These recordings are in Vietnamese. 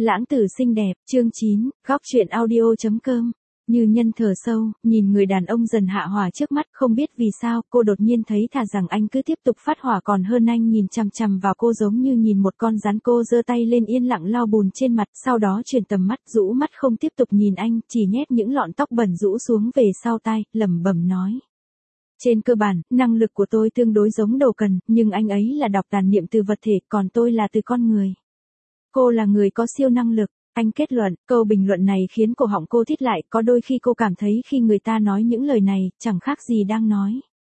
Lãng tử xinh đẹp, chương 9, góc truyện audio.com. Như Nhân thở sâu, nhìn người đàn ông dần hạ hỏa trước mắt, không biết vì sao, cô đột nhiên thấy thà rằng anh cứ tiếp tục phát hỏa còn hơn anh nhìn chằm chằm vào cô giống như nhìn một con rắn. Cô giơ tay lên yên lặng lau bùn trên mặt, sau đó chuyển tầm mắt, rũ mắt không tiếp tục nhìn anh, chỉ nhét những lọn tóc bẩn rũ xuống về sau tai, lẩm bẩm nói. Trên cơ bản, năng lực của tôi tương đối giống Đồ Cần, nhưng anh ấy là đọc tàn niệm từ vật thể, còn tôi là từ con người. Cô là người có siêu năng lực, anh kết luận. Câu bình luận này khiến cổ họng cô thít lại, có đôi khi cô cảm thấy khi người ta nói những lời này, chẳng khác gì đang nói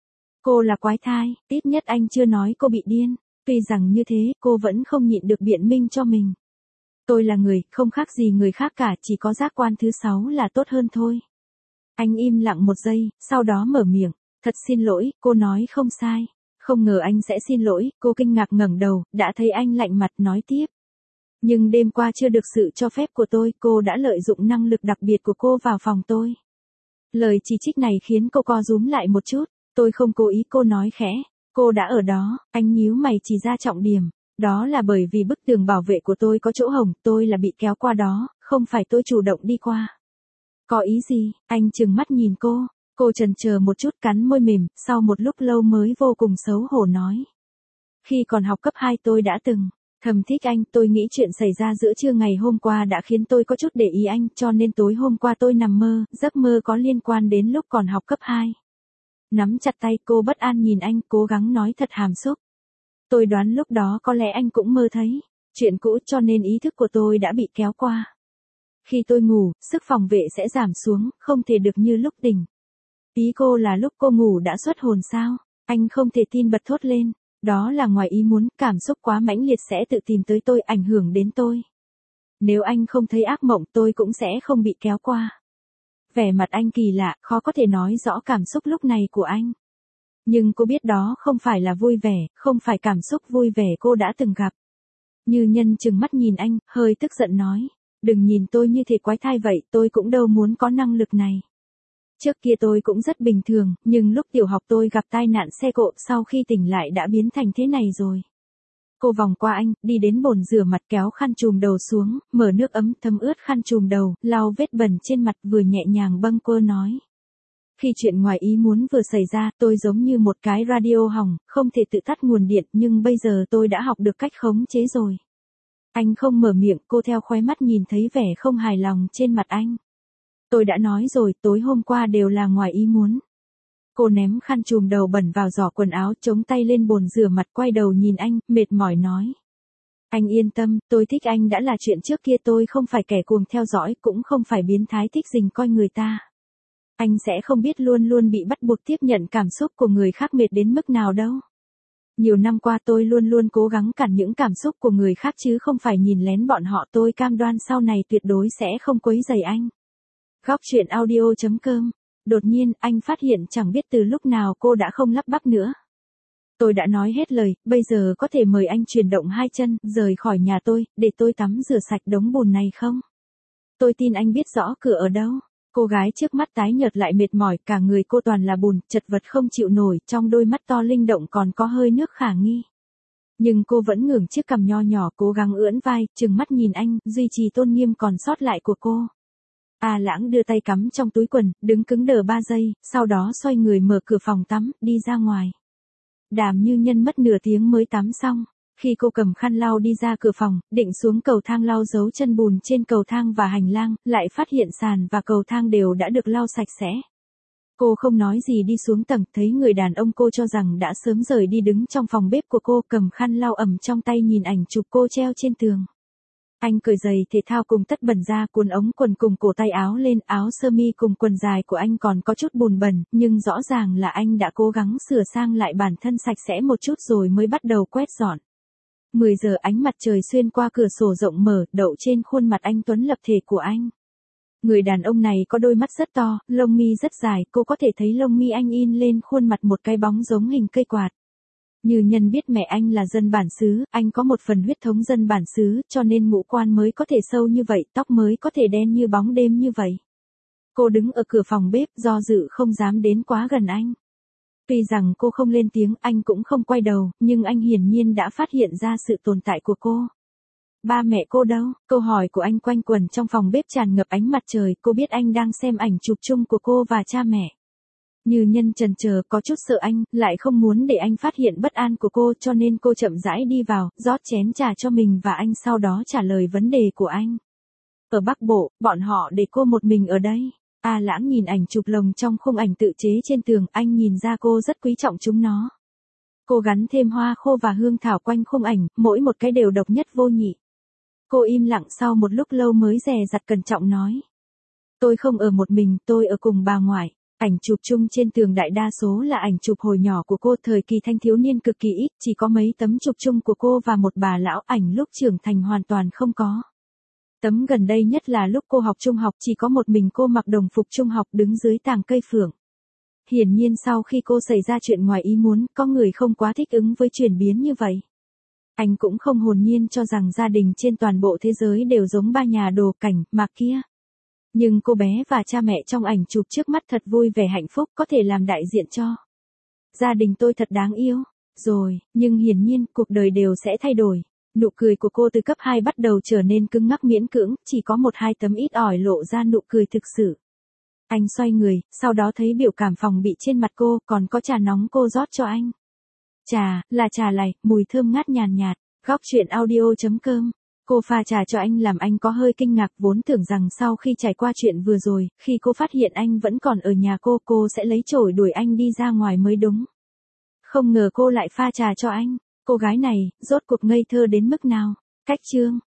cô là quái thai, ít nhất anh chưa nói cô bị điên. Tuy rằng như thế, cô vẫn không nhịn được biện minh cho mình. Tôi là người, không khác gì người khác cả, chỉ có giác quan thứ 6 là tốt hơn thôi. Anh im lặng một giây, sau đó mở miệng. Thật xin lỗi, cô nói không sai. Không ngờ anh sẽ xin lỗi, cô kinh ngạc ngẩng đầu, đã thấy anh lạnh mặt nói tiếp. Nhưng đêm qua chưa được sự cho phép của tôi, cô đã lợi dụng năng lực đặc biệt của cô vào phòng tôi. Lời chỉ trích này khiến cô co rúm lại một chút. Tôi không cố ý, cô nói khẽ. Cô đã ở đó, anh nhíu mày chỉ ra trọng điểm. Đó là bởi vì bức tường bảo vệ của tôi có chỗ hổng, tôi là bị kéo qua đó, không phải tôi chủ động đi qua. Có ý gì? Anh trừng mắt nhìn cô. Cô chần chờ một chút, cắn môi mềm, sau một lúc lâu mới vô cùng xấu hổ nói. Khi còn học cấp 2 tôi đã từng thầm thích anh, tôi nghĩ chuyện xảy ra giữa trưa ngày hôm qua đã khiến tôi có chút để ý anh, cho nên tối hôm qua tôi nằm mơ, giấc mơ có liên quan đến lúc còn học cấp 2. Nắm chặt tay cô bất an nhìn anh, cố gắng nói thật hàm xúc. Tôi đoán lúc đó có lẽ anh cũng mơ thấy chuyện cũ, cho nên ý thức của tôi đã bị kéo qua. Khi tôi ngủ, sức phòng vệ sẽ giảm xuống, không thể được như lúc tỉnh. Ý cô là lúc cô ngủ đã xuất hồn sao? Anh không thể tin bật thốt lên. Đó là ngoài ý muốn, cảm xúc quá mãnh liệt sẽ tự tìm tới tôi, ảnh hưởng đến tôi. Nếu anh không thấy ác mộng, tôi cũng sẽ không bị kéo qua. Vẻ mặt anh kỳ lạ, khó có thể nói rõ cảm xúc lúc này của anh. Nhưng cô biết đó không phải là vui vẻ, không phải cảm xúc vui vẻ cô đã từng gặp. Như Nhân trừng mắt nhìn anh, hơi tức giận nói. Đừng nhìn tôi như thể quái thai vậy, tôi cũng đâu muốn có năng lực này. Trước kia tôi cũng rất bình thường, nhưng lúc tiểu học tôi gặp tai nạn xe cộ, sau khi tỉnh lại đã biến thành thế này rồi. Cô vòng qua anh, đi đến bồn rửa mặt, kéo khăn trùm đầu xuống, mở nước ấm thấm ướt khăn trùm đầu, lau vết bẩn trên mặt, vừa nhẹ nhàng bâng quơ nói. Khi chuyện ngoài ý muốn vừa xảy ra, tôi giống như một cái radio hỏng, không thể tự tắt nguồn điện, nhưng bây giờ tôi đã học được cách khống chế rồi. Anh không mở miệng, cô theo khóe mắt nhìn thấy vẻ không hài lòng trên mặt anh. Tôi đã nói rồi, tối hôm qua đều là ngoài ý muốn. Cô ném khăn trùm đầu bẩn vào giỏ quần áo, chống tay lên bồn rửa mặt, quay đầu nhìn anh, mệt mỏi nói. Anh yên tâm, tôi thích anh đã là chuyện trước kia, tôi không phải kẻ cuồng theo dõi, cũng không phải biến thái thích rình coi người ta. Anh sẽ không biết luôn luôn bị bắt buộc tiếp nhận cảm xúc của người khác mệt đến mức nào đâu. Nhiều năm qua tôi luôn luôn cố gắng cản những cảm xúc của người khác chứ không phải nhìn lén bọn họ, tôi cam đoan sau này tuyệt đối sẽ không quấy rầy anh. Góc truyện audio.com. Đột nhiên, anh phát hiện chẳng biết từ lúc nào cô đã không lắp bắp nữa. Tôi đã nói hết lời, bây giờ có thể mời anh chuyển động hai chân, rời khỏi nhà tôi, để tôi tắm rửa sạch đống bùn này không? Tôi tin anh biết rõ cửa ở đâu. Cô gái trước mắt tái nhợt lại mệt mỏi, cả người cô toàn là bùn, chật vật không chịu nổi, trong đôi mắt to linh động còn có hơi nước khả nghi. Nhưng cô vẫn ngẩng chiếc cằm nho nhỏ, cố gắng ưỡn vai, trừng mắt nhìn anh, duy trì tôn nghiêm còn sót lại của cô. Lãng đưa tay cắm trong túi quần, đứng cứng đờ 3 giây, sau đó xoay người mở cửa phòng tắm, đi ra ngoài. Đàm Như Nhân mất nửa tiếng mới tắm xong. Khi cô cầm khăn lau đi ra cửa phòng, định xuống cầu thang lau dấu chân bùn trên cầu thang và hành lang, lại phát hiện sàn và cầu thang đều đã được lau sạch sẽ. Cô không nói gì đi xuống tầng, thấy người đàn ông cô cho rằng đã sớm rời đi đứng trong phòng bếp của cô, cầm khăn lau ẩm trong tay nhìn ảnh chụp cô treo trên tường. Anh cởi giày thể thao cùng tất bẩn ra, cuốn ống quần cùng cổ tay áo lên, áo sơ mi cùng quần dài của anh còn có chút bùn bẩn, nhưng rõ ràng là anh đã cố gắng sửa sang lại bản thân sạch sẽ một chút rồi mới bắt đầu quét dọn. 10 giờ ánh mặt trời xuyên qua cửa sổ rộng mở, đậu trên khuôn mặt anh tuấn lập thể của anh. Người đàn ông này có đôi mắt rất to, lông mi rất dài, cô có thể thấy lông mi anh in lên khuôn mặt một cái bóng giống hình cây quạt. Như Nhân biết mẹ anh là dân bản xứ, anh có một phần huyết thống dân bản xứ, cho nên ngũ quan mới có thể sâu như vậy, tóc mới có thể đen như bóng đêm như vậy. Cô đứng ở cửa phòng bếp, do dự không dám đến quá gần anh. Tuy rằng cô không lên tiếng, anh cũng không quay đầu, nhưng anh hiển nhiên đã phát hiện ra sự tồn tại của cô. Ba mẹ cô đâu? Câu hỏi của anh quanh quẩn trong phòng bếp tràn ngập ánh mặt trời, cô biết anh đang xem ảnh chụp chung của cô và cha mẹ. Như Nhân chần chờ, có chút sợ anh, lại không muốn để anh phát hiện bất an của cô, cho nên cô chậm rãi đi vào, rót chén trà cho mình và anh, sau đó trả lời vấn đề của anh. Ở Bắc Bộ, bọn họ để cô một mình ở đây. A Lãng nhìn ảnh chụp lồng trong khung ảnh tự chế trên tường, anh nhìn ra cô rất quý trọng chúng nó. Cô gắn thêm hoa khô và hương thảo quanh khung ảnh, mỗi một cái đều độc nhất vô nhị. Cô im lặng sau một lúc lâu mới dè dặt cẩn trọng nói. Tôi không ở một mình, tôi ở cùng bà ngoại. Ảnh chụp chung trên tường đại đa số là ảnh chụp hồi nhỏ của cô, thời kỳ thanh thiếu niên cực kỳ ít, chỉ có mấy tấm chụp chung của cô và một bà lão, ảnh lúc trưởng thành hoàn toàn không có. Tấm gần đây nhất là lúc cô học trung học, chỉ có một mình cô mặc đồng phục trung học đứng dưới tàng cây phượng. Hiển nhiên sau khi cô xảy ra chuyện ngoài ý muốn, có người không quá thích ứng với chuyển biến như vậy. Anh cũng không hồn nhiên cho rằng gia đình trên toàn bộ thế giới đều giống ba nhà đồ cảnh mà kia. Nhưng cô bé và cha mẹ trong ảnh chụp trước mắt thật vui vẻ hạnh phúc, có thể làm đại diện cho gia đình tôi thật đáng yêu. Rồi, nhưng hiển nhiên cuộc đời đều sẽ thay đổi. Nụ cười của cô từ cấp 2 bắt đầu trở nên cứng ngắc miễn cưỡng, chỉ có 1-2 tấm ít ỏi lộ ra nụ cười thực sự. Anh xoay người, sau đó thấy biểu cảm phòng bị trên mặt cô, còn có trà nóng cô rót cho anh. Trà, là trà lày, mùi thơm ngát nhàn nhạt. Góc chuyện audio.com. Cô pha trà cho anh làm anh có hơi kinh ngạc, vốn tưởng rằng sau khi trải qua chuyện vừa rồi, khi cô phát hiện anh vẫn còn ở nhà cô sẽ lấy chổi đuổi anh đi ra ngoài mới đúng. Không ngờ cô lại pha trà cho anh. Cô gái này, rốt cuộc ngây thơ đến mức nào? Cách chương.